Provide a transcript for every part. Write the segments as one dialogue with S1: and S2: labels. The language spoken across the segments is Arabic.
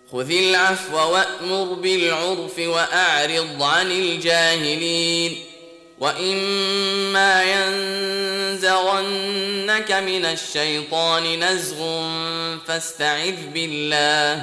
S1: خذ العفو وأمر بالعرف وأعرض عن الجاهلين وإما ينزغنك من الشيطان نزغ فاستعذ بالله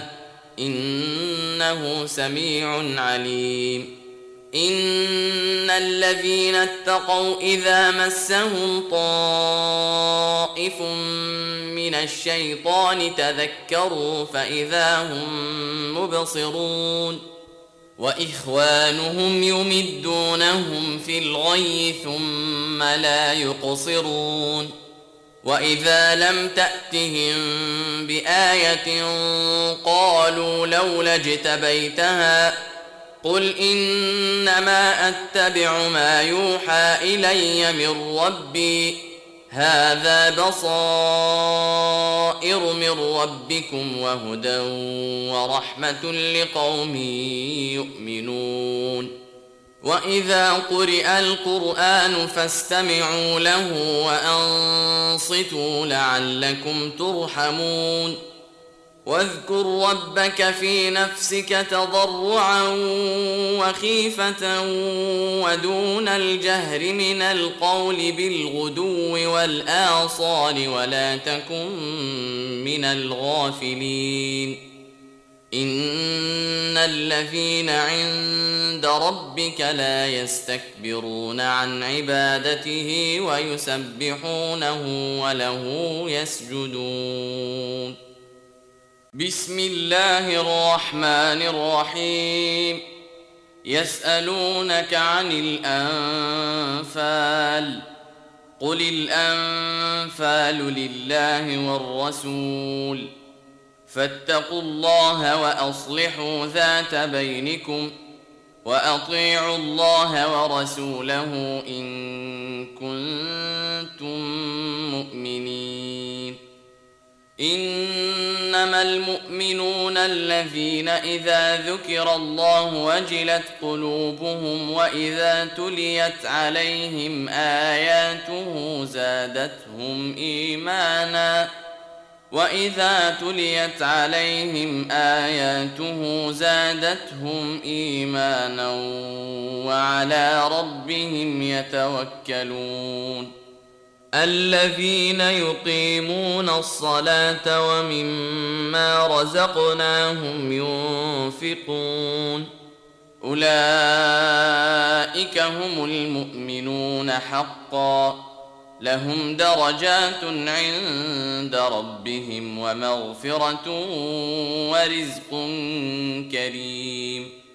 S1: إنه سميع عليم إن الذين اتقوا إذا مسهم طائف من الشيطان تذكروا فإذا هم مبصرون وإخوانهم يمدونهم في الغي ثم لا يقصرون وإذا لم تأتهم بآية قالوا لولا اجتبيتها قل إنما أتبع ما يوحى إلي من ربي هذا بصائر من ربكم وهدى ورحمة لقوم يؤمنون وإذا قرئ القرآن فاستمعوا له وأنصتوا لعلكم ترحمون واذكر ربك في نفسك تضرعا وخيفة ودون الجهر من القول بالغدو والآصال ولا تكن من الغافلين إن الذين عند ربك لا يستكبرون عن عبادته ويسبحونه وله يسجدون بسم الله الرحمن الرحيم يسألونك عن الأنفال قل الأنفال لله والرسول فاتقوا الله وأصلحوا ذات بينكم وأطيعوا الله ورسوله إن كنتم مؤمنين إنما المؤمنون الذين إذا ذكر الله وجلت قلوبهم وإذا تليت عليهم آياته زادتهم إيمانا وعلى ربهم يتوكلون الذين يقيمون الصلاة ومما رزقناهم ينفقون أولئك هم المؤمنون حقا لهم درجات عند ربهم ومغفرة ورزق كريم